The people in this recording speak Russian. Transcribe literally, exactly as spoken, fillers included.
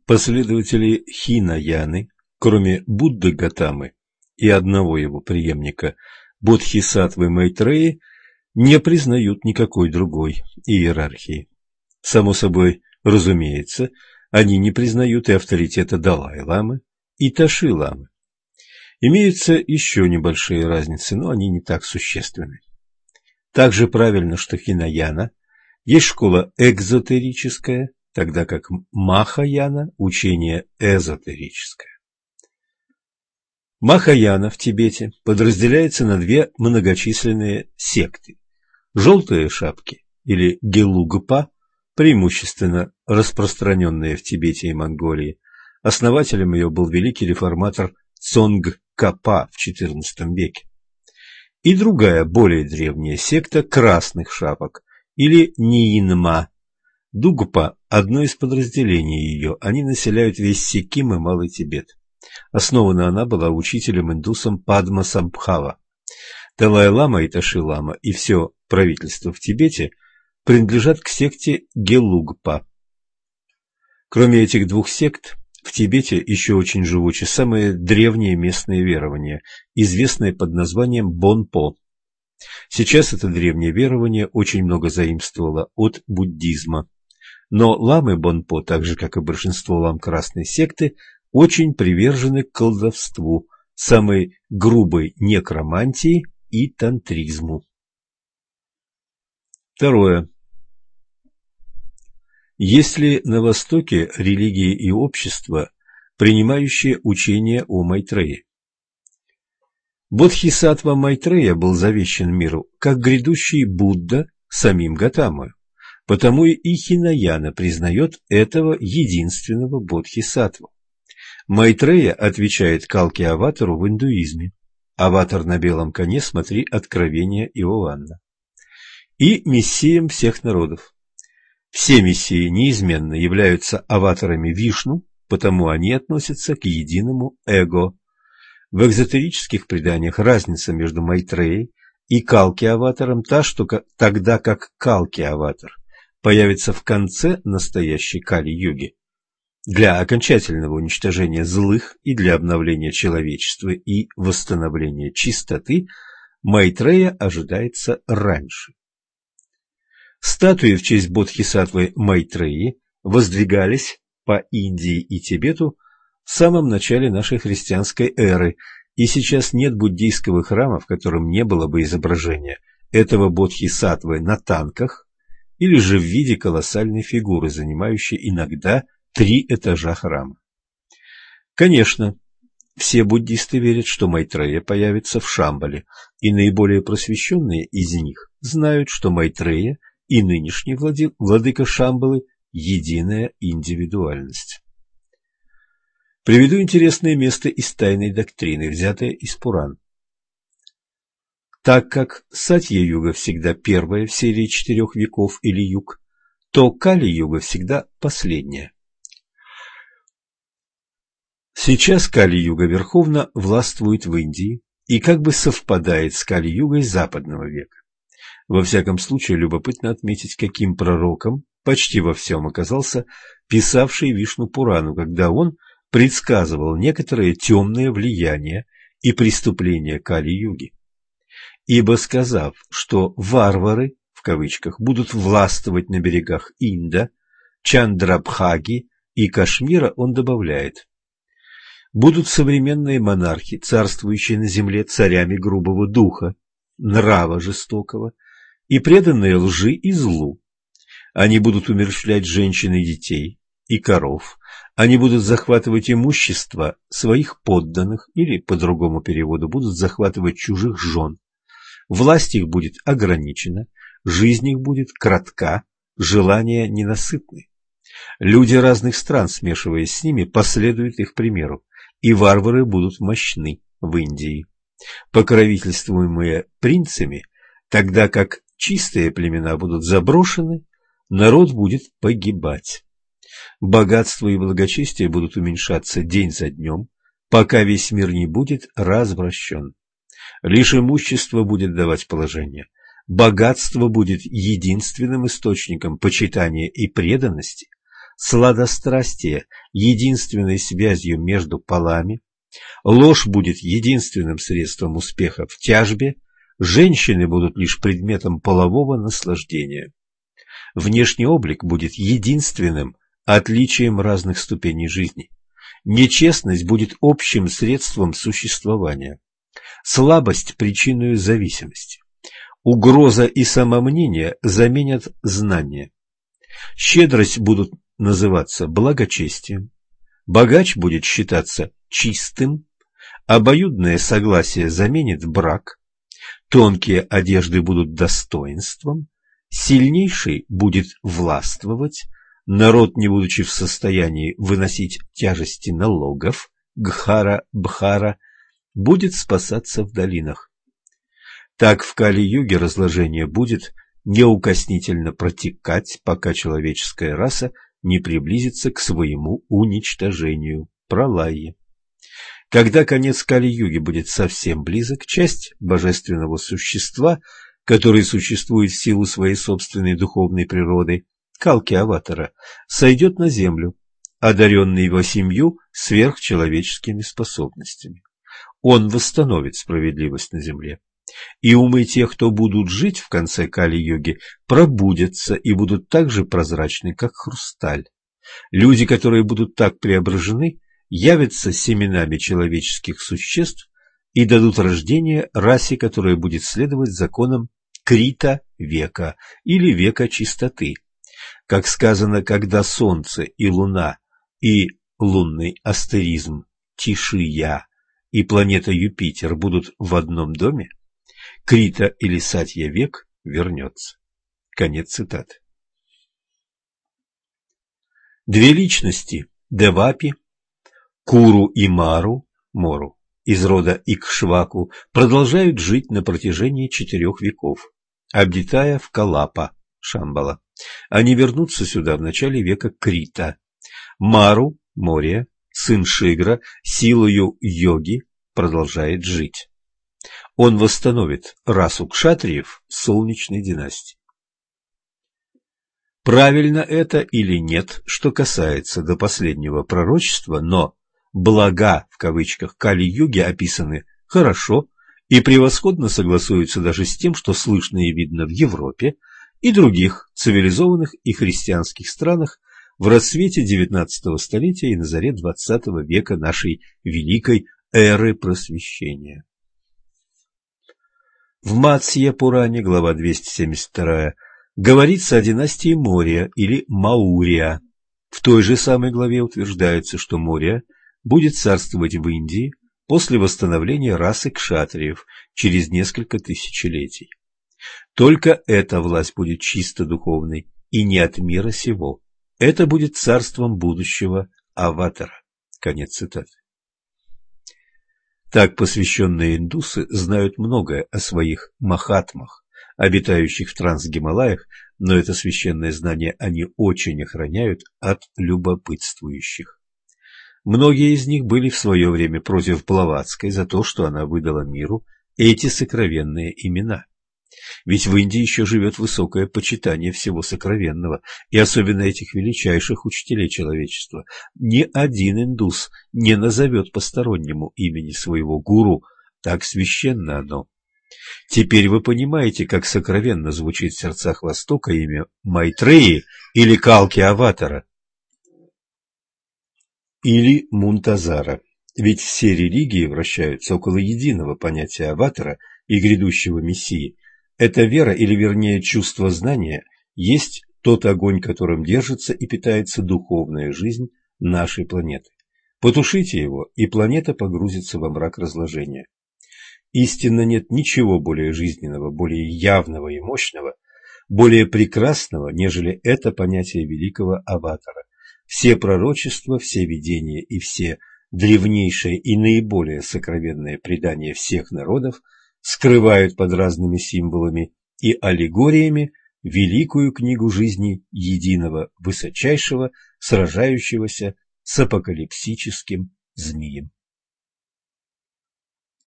Последователи Хинаяны, кроме Будды Готамы и одного его преемника Бодхисаттвы Майтреи, не признают никакой другой иерархии. Само собой разумеется, они не признают и авторитета Далай-ламы и Таши-ламы. Имеются еще небольшие разницы, но они не так существенны. Также правильно, что Хинаяна есть школа экзотерическая, тогда как Махаяна – учение эзотерическое. Махаяна в Тибете подразделяется на две многочисленные секты. Желтые шапки или Гелугпа, преимущественно распространенные в Тибете и Монголии. Основателем ее был великий реформатор Цонгкапа в четырнадцатом веке. И другая, более древняя секта красных шапок или Ниинма. Дугпа – одно из подразделений ее, они населяют весь Сикким и Малый Тибет. Основана она была учителем-индусом Падма-Самбхава. Далай-лама и Таши-лама и все правительство в Тибете принадлежат к секте Гелугпа. Кроме этих двух сект, в Тибете еще очень живучи самые древние местные верования, известные под названием Бонпо. Сейчас это древнее верование очень много заимствовало от буддизма. Но ламы Бонпо, так же как и большинство лам красной секты, очень привержены к колдовству, самой грубой некромантии и тантризму. Второе. Есть ли на Востоке религии и общества, принимающие учение о Майтреи? Бодхисаттва Майтрея был завещен миру как грядущий Будда самим Готамой, потому и Хинаяна признает этого единственного Бодхисаттву. Майтрея отвечает Калки-аватару в индуизме. Аватар на белом коне, смотри Откровение Иоанна. И мессиям всех народов. Все мессии неизменно являются аватарами Вишну, потому они относятся к единому эго. В экзотерических преданиях разница между Майтреей и Калки-аватаром та, что тогда как Калки-аватар появится в конце настоящей Кали-юги, для окончательного уничтожения злых и для обновления человечества и восстановления чистоты, Майтрея ожидается раньше. Статуи в честь Бодхисаттвы Майтреи воздвигались по Индии и Тибету в самом начале нашей христианской эры, и сейчас нет буддийского храма, в котором не было бы изображения этого Бодхисаттвы на танках или же в виде колоссальной фигуры, занимающей иногда три этажа храма. Конечно, все буддисты верят, что Майтрея появится в Шамбале, и наиболее просвещенные из них знают, что Майтрея и нынешний влады... владыка Шамбалы – единая индивидуальность. Приведу интересное место из тайной доктрины, взятое из Пуран. Так как Сатья-юга всегда первая в серии четырех веков или юг, то Кали-юга всегда последняя. Сейчас Кали-юга верховно властвует в Индии и как бы совпадает с Кали-югой западного века. Во всяком случае, любопытно отметить, каким пророком почти во всем оказался писавший Вишну Пурану, когда он предсказывал некоторые темные влияния и преступления Кали-юги. Ибо сказав, что «варвары» в кавычках будут властвовать на берегах Инда, Чандрабхаги и Кашмира, он добавляет: будут современные монархи, царствующие на земле царями грубого духа, нрава жестокого и преданные лжи и злу. Они будут умерщвлять женщин и детей, и коров. Они будут захватывать имущество своих подданных, или, по другому переводу, будут захватывать чужих жен. Власть их будет ограничена, жизнь их будет кратка, желания ненасытны. Люди разных стран, смешиваясь с ними, последуют их примеру, и варвары будут мощны в Индии, покровительствуемые принцами, тогда как чистые племена будут заброшены, народ будет погибать. Богатство и благочестие будут уменьшаться день за днем, пока весь мир не будет развращен. Лишь имущество будет давать положение. Богатство будет единственным источником почитания и преданности, сладострастие единственной связью между полами, ложь будет единственным средством успеха в тяжбе, женщины будут лишь предметом полового наслаждения. Внешний облик будет единственным отличием разных ступеней жизни. Нечестность будет общим средством существования. Слабость – причиной зависимости. Угроза и самомнение заменят знание. Щедрость будут называться благочестием. Богач будет считаться чистым. Обоюдное согласие заменит брак. Тонкие одежды будут достоинством. Сильнейший будет властвовать. Народ, не будучи в состоянии выносить тяжести налогов, гхара-бхара, будет спасаться в долинах. Так в Кали-юге разложение будет неукоснительно протекать, пока человеческая раса не приблизится к своему уничтожению, пралайе. Когда конец Кали-юги будет совсем близок, часть божественного существа, который существует в силу своей собственной духовной природы, Калки-аватара, сойдет на землю, одаренный восемью сверхчеловеческими способностями. Он восстановит справедливость на земле. И умы тех, кто будут жить в конце Кали-йоги, пробудятся и будут так же прозрачны, как хрусталь. Люди, которые будут так преображены, явятся семенами человеческих существ и дадут рождение расе, которая будет следовать законам Крита-века или века чистоты. Как сказано, когда Солнце и Луна, и лунный астеризм Тишия, и планета Юпитер будут в одном доме, Крита или Сатья век вернется. Конец цитаты. Две личности Девапи, Куру и Мару, Мору, из рода Икшваку, продолжают жить на протяжении четырех веков, обитая в Калапа, Шамбала. Они вернутся сюда в начале века Крита. Мару, Мория, сын Шигра, силою йоги продолжает жить. Он восстановит расу кшатриев солнечной династии. Правильно это или нет, что касается до последнего пророчества, но «блага» в кавычках Кали-юги описаны хорошо и превосходно согласуются даже с тем, что слышно и видно в Европе и других цивилизованных и христианских странах в расцвете девятнадцатого столетия и на заре двадцатого века нашей великой эры просвещения. В Матсья-Пуране, глава двести семьдесят два, говорится о династии Мория или Маурия. В той же самой главе утверждается, что Мория будет царствовать в Индии после восстановления расы кшатриев через несколько тысячелетий. Только эта власть будет чисто духовной и не от мира сего. Это будет царством будущего аватара. Конец цитаты. Так посвященные индусы знают многое о своих махатмах, обитающих в Трансгималаях, но это священное знание они очень охраняют от любопытствующих. Многие из них были в свое время против Блаватской за то, что она выдала миру эти сокровенные имена. Ведь в Индии еще живет высокое почитание всего сокровенного, и особенно этих величайших учителей человечества. Ни один индус не назовет постороннему имени своего гуру, так священно оно. Теперь вы понимаете, как сокровенно звучит в сердцах Востока имя Майтреи или Калки-аватара, или Мунтазара. Ведь все религии вращаются около единого понятия аватара и грядущего мессии. Эта вера, или вернее чувство знания, есть тот огонь, которым держится и питается духовная жизнь нашей планеты. Потушите его, и планета погрузится во мрак разложения. Истинно нет ничего более жизненного, более явного и мощного, более прекрасного, нежели это понятие великого аватара. Все пророчества, все видения и все древнейшие и наиболее сокровенные предания всех народов скрывают под разными символами и аллегориями великую книгу жизни единого, высочайшего, сражающегося с апокалипсическим змеем.